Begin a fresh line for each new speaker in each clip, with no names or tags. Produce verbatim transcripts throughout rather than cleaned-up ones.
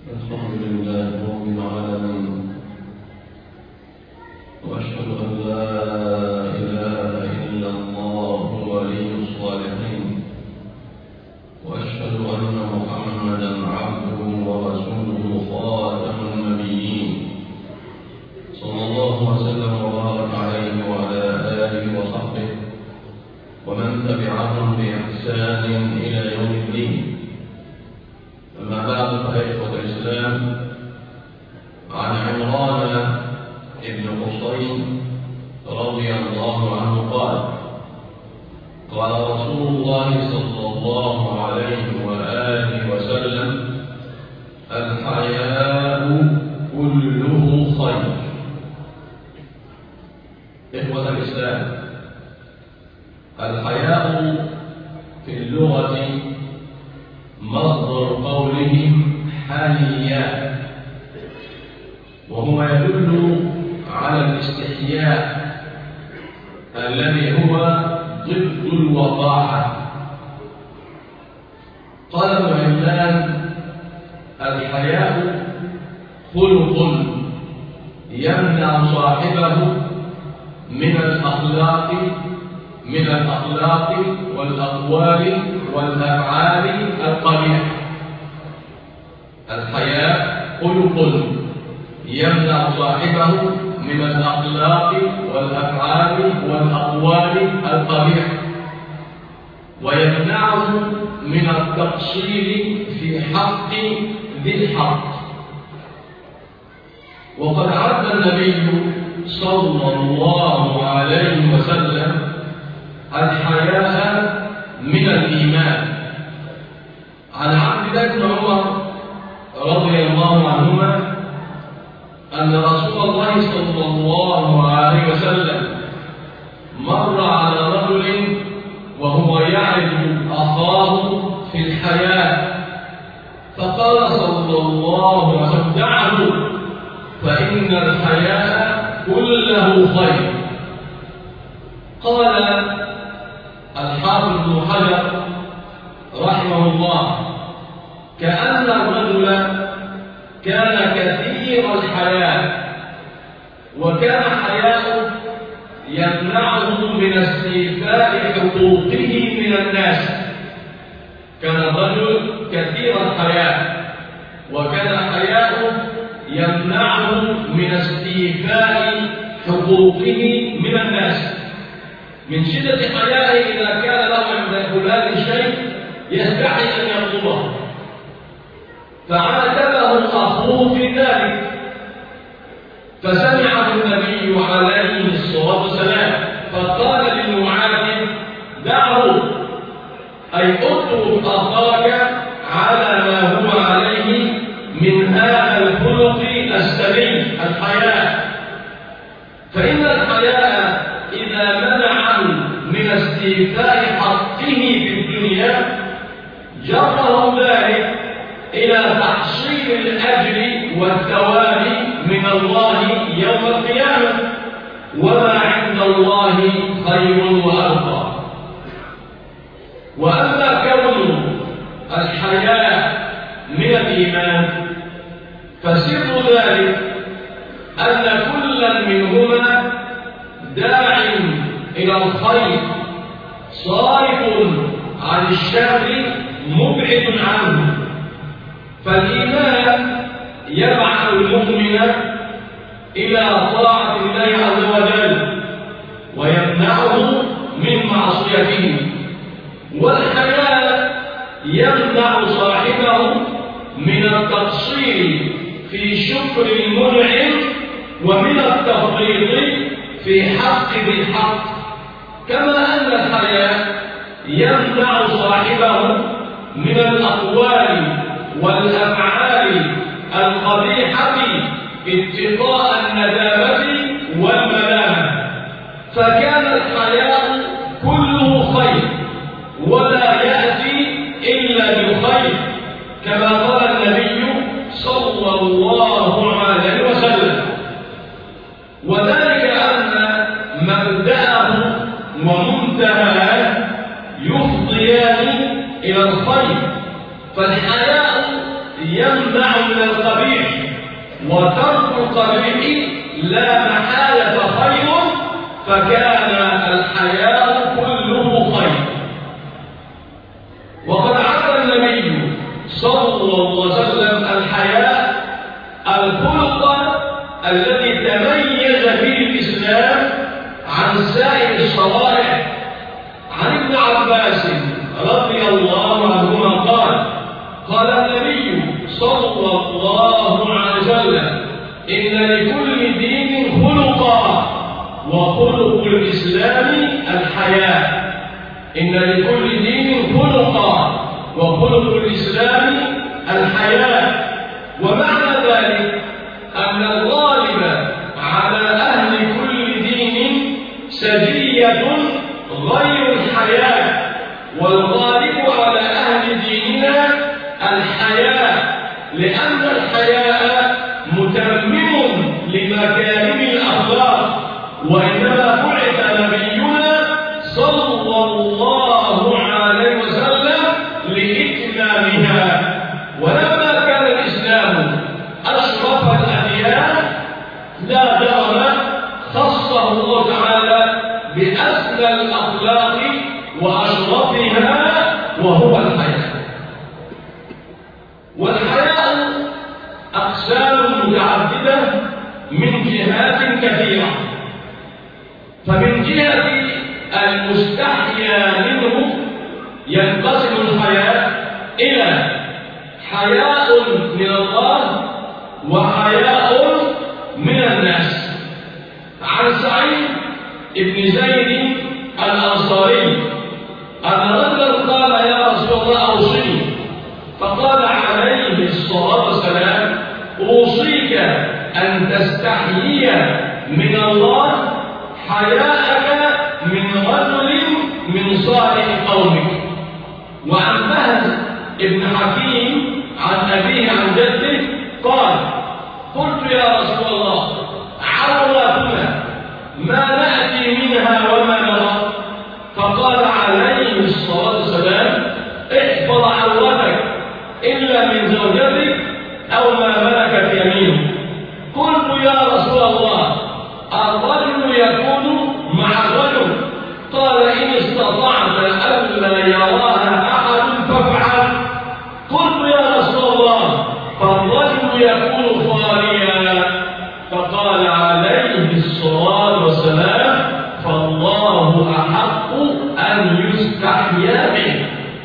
الحمد لله رب العالمين، وأشهد أن لا إله إلا الله ولي الصالحين، وأشهد أن محمدا عبده ورسوله خاتم النبيين، صلى الله وسلم وبارك عليه وعلى آله وصحبه ومن تبعهم بإحسان إلى يوم الدين. أما بعد، فإخوة الإسلام، عن عمران بن حصين رضي الله عنه قال: قال رسول الله صلى الله عليه وآله وسلم: الحياء كله خير. إخوة الإسلام، الحياء في اللغة مصدر قولهم حيا، وهو يدل على الاستحياء الذي هو ضد الوقاحة. قال ابن عمران: الحياء خلق يمنع صاحبه من الأخلاق من الأخلاق والأقوال والأفعال القبيحة. الحياء خلق يمنع صاحبه من الأخلاق والأفعال والأقوال القبيحة، ويمنعه من التقصير في حق ذي الحق. وقد عد النبي صلى الله عليه وسلم الحياء من الإيمان. عن عبد الله بن عمر رضي الله عنهما أن رسول الله صلى الله عليه وسلم مر على رجل وهو يعد أخاه في الحياء، فقال صلى الله عليه وسلم: دعه، فإن الحياء كله خير. قال الحافظ بن حجر رحمه الله: كأن الرجل كان كثير الحياء، وكان حياؤه يمنعه من استيفاء حقوقه من الناس. كان الرجل كثير الحياء، وكان حياؤه يمنعه من استيفاء حقوقه من الناس. من شدة حيائه إذا كان له عند فلان شيء يستحي أن يطلبه، فعاتبه أخوه في ذلك، فسمعه النبي عليه الصلاة والسلام فقال للمعاتب: دعه، أي اترك أخاك على ما هو عليه من هذا الخلق السمين الحياء، فإن الحياء إذا منعه من استيفاء حقه في الدنيا جره ذلك إلى تحصيل الأجر والثواب من الله يوم القيامة، وما عند الله خير وأبقى. وأما كون الحياء من الإيمان فسر ذلك أن كلا منهما داع إلى الخير، صارف عن الشر، مبعد عنه. فالإيمان يبعث المؤمن إلى طاعة الله عز وجل ويمنعه من معصيته، والحياء يمنع صاحبه من التقصير في شكر المنعم ومن التفريط في حق ذي الحق، كما أن الحياء يمنع صاحبه من الأقوال والأفعال القبيحة اتقاء الندامة والملامة. فكان الحياء كله خير، ولا يأتي إلا بالخير، كما قال النبي صلى الله عليه وسلم. وذلك أن مبدأه ومنتهاه يفضيان إلى الخير. فالحياء يمنع من القبيح، وترك القبيح لا محالة خير، فكان الحياء كله خير. وقد عد النبي صلى الله عليه وسلم الحياء الخلق الذي تميز به الإسلام عن سائر الشرائع. عن ابن عباس رضي الله عنهما قال: قال النبي صلى الله عليه وسلم: إن لكل دين خلقا، وخلق الإسلام الحياء. إن لكل دين خلقا، وخلق الإسلام الحياء. ومعنى ذلك أن الغالب على أهل كل دين سجية غير الحياء، والغالب على أهل ديننا الحياء، لأن الحياء متمم لمكارم الأخلاق، وإنما بعث نبينا صلى الله عليه وسلم لإتمامها. ولما كان الإسلام أشرف الأديان لا جرم خصه الله تعالى بأسمى الأخلاق وأشرفها، وهو الحياء. والحياء أقسام متعددة من جهات كثيرة. فمن جهة المستحيا منه ينقسم الحياء إلى حياء من الله وحياء من الناس. عن سعيد بن زيد الأنصاري أن رجلا قال: يا رسول الله أوصني. فقال عليه الصلاة والسلام: أوصيك أن تستحيي من الله حياءك من رجل من صالح قومك. وعن فهد بن حكيم عن أبيه عن جده قال: قلت يا رسول الله عوراتنا ما نأتي منها وما نرى؟ فقال عليه الصلاة والسلام: احفظ عورتك إلا من زوجتك أو ما ملكت يمينك. قلت يا رسول الله الرجل يكون مع الرجل؟ قال: إن استطعت ألا يراها أحد فافعل. قلت يا رسول الله فالرجل يكون خاليا؟ فقال عليه الصلاة والسلام: فالله أحق أن يستحيا منه.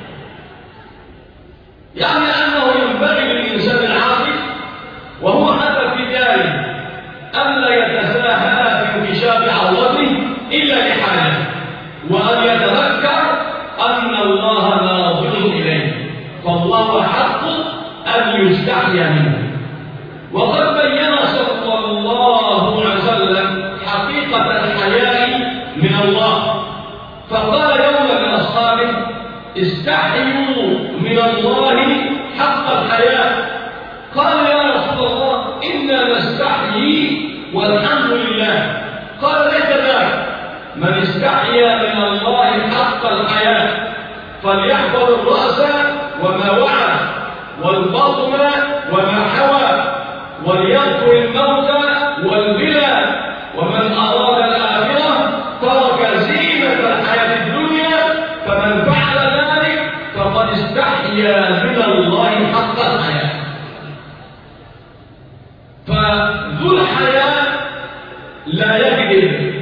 يعني أنه ينبغي للإنسان العاقل وهو حتى في داره ألا يتساهل في انكشاف عورته إلا لحاله، وأن يتذكر أن الله ناظر إليه، فالله حق أن يستحيا منه. وقد بين صلى الله عليه وسلم حقيقة الحياء من الله، فقال يوم من أصحابه: استحيوا من الله حق الحياء. قال: يا رسول الله إنا نستحيي والحمد لله. قال: ليس ذاك، من استحيا من الله حق الحياء فليحفظ الرأس وما وعى، والبطن وما حوى، وليذكر الموت والبلى، ومن أراد الآخرة ترك زينة الحياة الدنيا، فمن فعل ذلك فقد استحيا من الله حق الحياة. فذو الحياء لا يكذب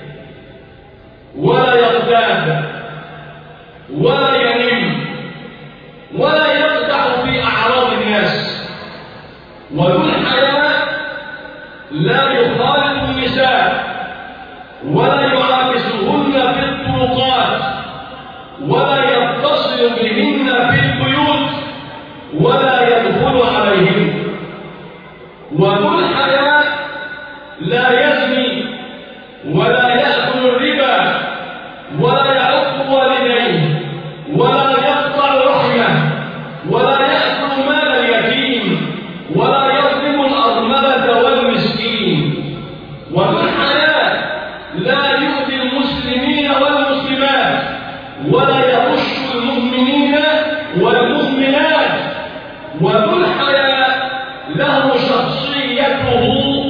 ولا يغتاب ولا ينم ولا يقطع في أعراض الناس. وذو الحياء لا يخالط النساء ولا يعاكسهن في الطرقات ولا يتصل بهن في البيوت ولا يدخل عليهن. وذو الحياء لا يزني ولا يأكل الربا ولا يعق والديه ولا يقطع رحمه ولا يأكل مال اليتيم ولا يظلم الأرملة والمسكين. وذو الحياء لا يؤذي المسلمين والمسلمات ولا يغش المؤمنين والمؤمنات. وذو الحياء له شخصيته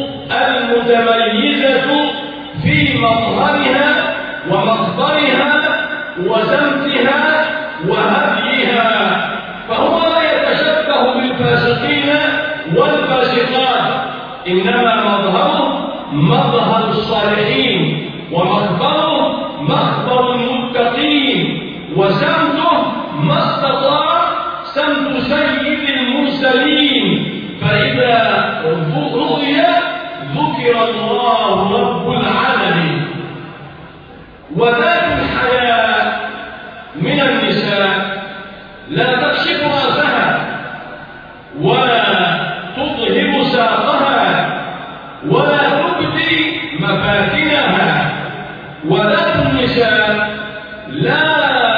المتميزة في مظهرها ومخبرها وسمتها وهديها، فهو لا يتشبه بالفاسقين والفاسقات، إنما مظهره مظهر الصالحين، ومخبره مخبر المتقين، وسمته ما استطاع سمت سيد المرسلين. فإذا رؤي ذكر الله رب العالمين. وذات الحياء من النساء لا تكشف رأسها ولا تظهر ساقها ولا تبدي مفاتنها. وذات النساء لا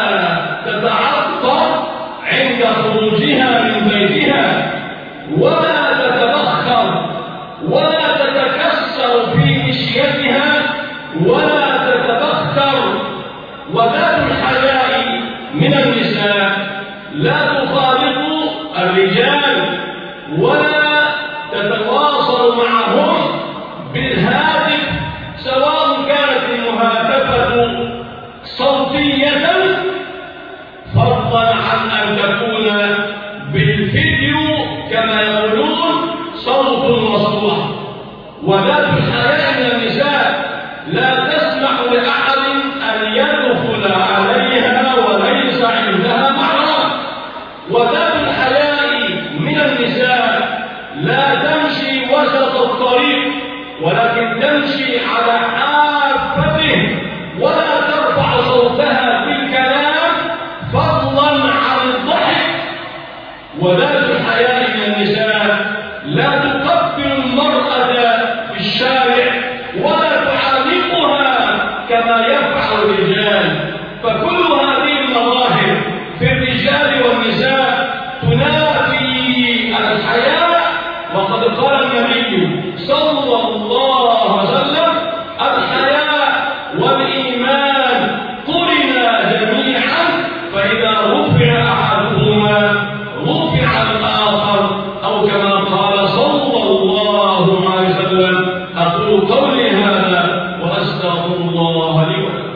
تتعطر عند خروجها من بيتها ولا تتبخر ولا تتكسر في مشيتها ولا تتبختر. وذات الحياء من النساء لا تخالط الرجال ولا تتواصل معهم بالهاتف، سواء كانت المهاتفة صوتية فضلا عن أن تكون بالفيديو كما يقولون صوت وصورة. وذات الحياء من النساء لا تسمح لأحد أن يدخل عليها وليس عندها محرم. وذات الحياء من النساء لا تمشي وسط الطريق ولكن تمشي على حافته ولا ترفع صوتها بالكلام فضلا عن الضحك. وذات الحياء من النساء لا تقبل المرأة في الشارع ولا تعانقها كما يفعل الرجال. فكل هذه المظاهر في الرجال والنساء تنافي الحياء. وقد قال النبي صلى الله عليه وسلم: الحياء والإيمان قرنا جميعا، فإذا رفع أحدهما رفع الآخر، أو كما قال صلى الله عليه وسلم. أقول قولي هذا وأستغفر الله لي ولكم.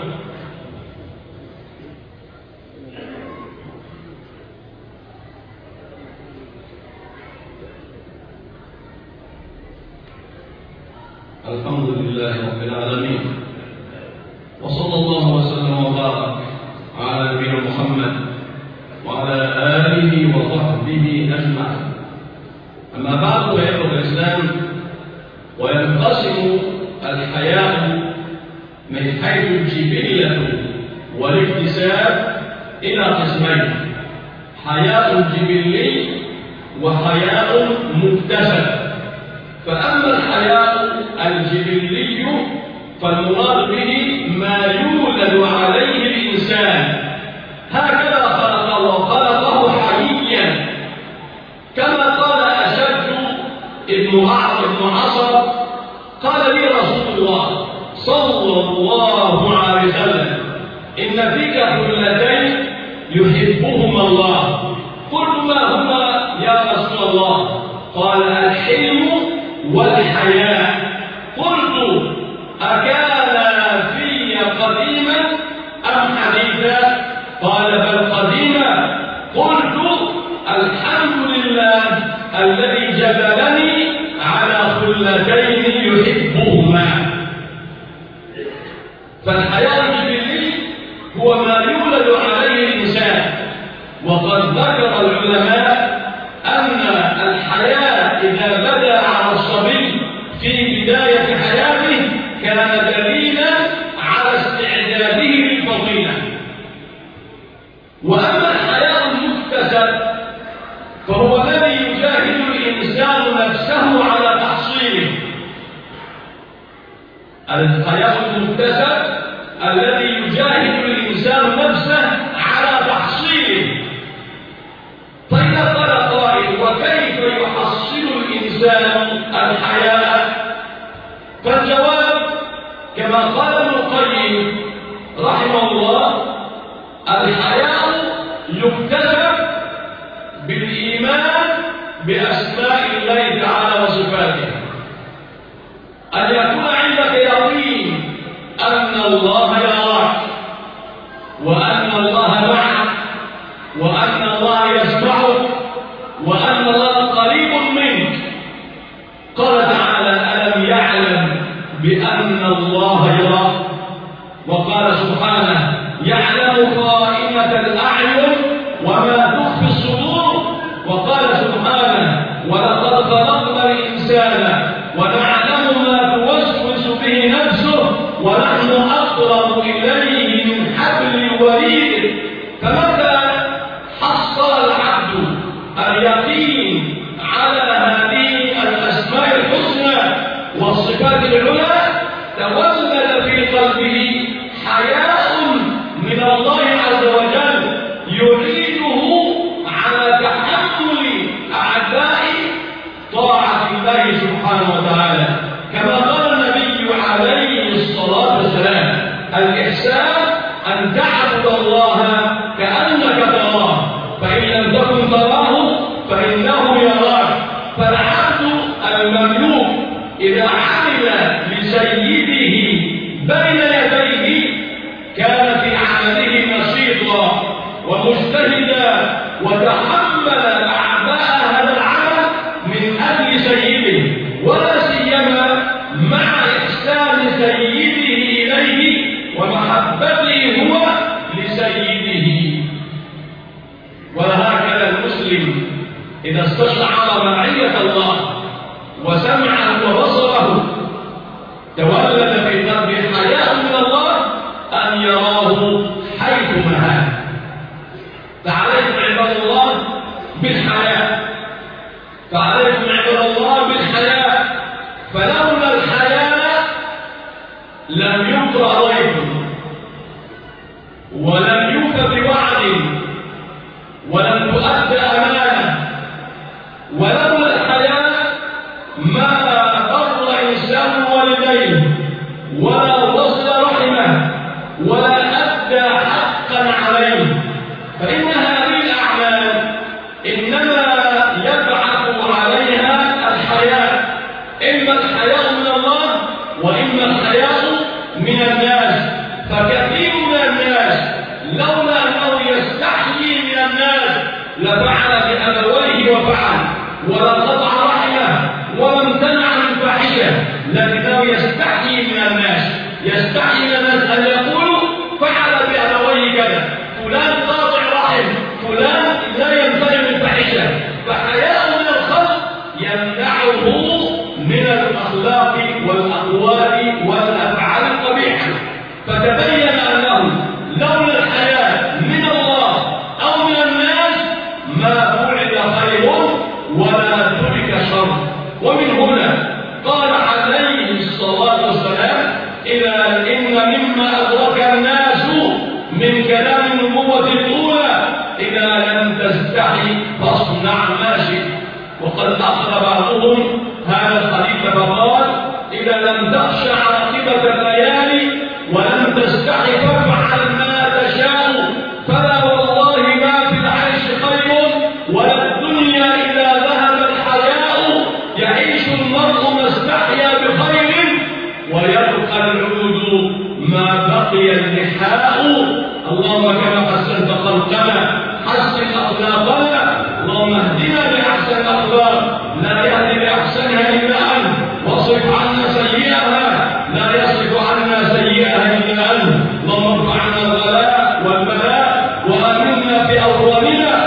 الحمد لله رب العالمين، وصلى الله وسلم وبارك على نبينا محمد وعلى آله وصحبه أجمعين. أما بعد، فإخوة الإسلام، وينقسم الحياء من حيث الجبلة والاكتساب إلى قسمين: حياء جبلي وحياء مكتسب. فأما الحياء الجبلي فالمراد به ما يولد عليه الإنسان، هكذا خلقه وخلقه حييا، كما قال أشد ابن عصر: قال لي رسول الله صلى الله عليه وسلم: إن فيك خلتين يحبهما الله. قلت: ما هما يا رسول الله؟ قال: الحلم والحياء. قلت: أكان في قديما أم حديثا؟ قال: بل قديما. قلت: الحمد لله الذي جبلني على خلتين يحبهما. فالحياء الجبلي هو ما يولد عليه الإنسان، وقد ذكر العلماء أن الحياء إذا بدا على الصبي في بداية حياته كان دليلا على استعداده للفضيلة. وأما الحياء المكتسب فهو الذي يجاهد الإنسان نفسه على تحصيله. الحياء المكتسب الذي يجاهد الإنسان نفسه على تحصيله. فإذا قال قائل: وكيف يحصل الإنسان الحياء؟ فالجواب كما قال ابن القيم رحمه الله: الحياء يكتسب بالإيمان بأسماء الله تعالى وصفاته، أن يكون عندك يقين أن الله يراك، وأن الله معك، وأن الله يسمعك، وأن الله قريب منك. قال تعالى: ألم يعلم بأن الله يرى؟ وقال سبحانه: يعلم خائنة الأعين وما تخفي الصدور. وقال سبحانه: ولقد خلقنا الإنسان ونعلم ما توسوس به نفسه ونحن أقرب إليه من حبل الوريد. فمتى حصل العبد اليقين على هذه الأسماء الحسنى والصفات العلى تولد في قلبه حياء من الله عز وجل يعينه على تحمل أعداء طاعة الله سبحانه وتعالى. كما قال النبي عليه الصلاة والسلام: الإحسان أن تعبد الله كأنك تراه، فإن لم تكن تراه فإنه يراك. فالعبد المملوك إذا عمل لسيده بين يديه كان في عمله نشيطا ومجتهدا وتحمل أعباء هذا العمل من أجل سيده، ولا سيما مع إحسان سيده إليه ومحبته هو لسيده. وهكذا المسلم إذا استشعر معية الله وسمعه وبصره تولد في قلبه حياء من الله أن يراه حيث نهاه. فعليكم عباد الله بالحياء، فعليكم عباد الله بالحياء. فلولا الحياء لم يقرأ ضيف، ولم يوفى بوعد، ولم تؤدى أمانة. ولولا الحياء ما بر إنسان والديه، ولا وصل رحمه، ولا أدى حقا عليه. فإن هذه الأعمال إنما يبعث عليها الحياء، إما الحياء من الله وإما الحياء من الناس. فكثير من الناس لولا أنه يستحيي من الناس لفعل بأبويه وفعل، ولا قطع رحمه، ولا امتنع عن فاحشة، لكنه يستحيي من الناس. يستحيي من الناس أن يقولوا فعل بأبويه كذا، فلان قاطع رحم، فلان لا يمتنع من فاحشة. فحياء من الخلق يمنعه من الأخلاق والأقوال والأفعال القبيحة. فتبين أنه لولا الحياء من الله أو من الناس ما فعل خير ولا ترك شر. ومن هنا قال عليه الصلاة والسلام: إذا إن مما أدرك الناس من كلام النبوة الأولى إذا لم تستحي فاصنع ما شئت. وقد أخذ بعضهم هذا الحديث فقال: إذا لم تخش عاقبة الليالي ولم تستحي فافعل ما تشاء، فلا والله ما في العيش خير ولا الدنيا إذا ذهب الحياء. يعيش المرء ما استحيا بخير ويبقى العود ما بقي اللحاء. اللهم كما حسنت خلقنا حسن أخلاقنا، اللهم اهدنا لأحسن الأخلاق، لا يهدي لأحسنها إلا أنت، واصرف عنا سيئها، لا يصرف عنا سيئها إلا أنت. اللهم ارفع عنا الغلاء والبلاء وآمنا في أوطاننا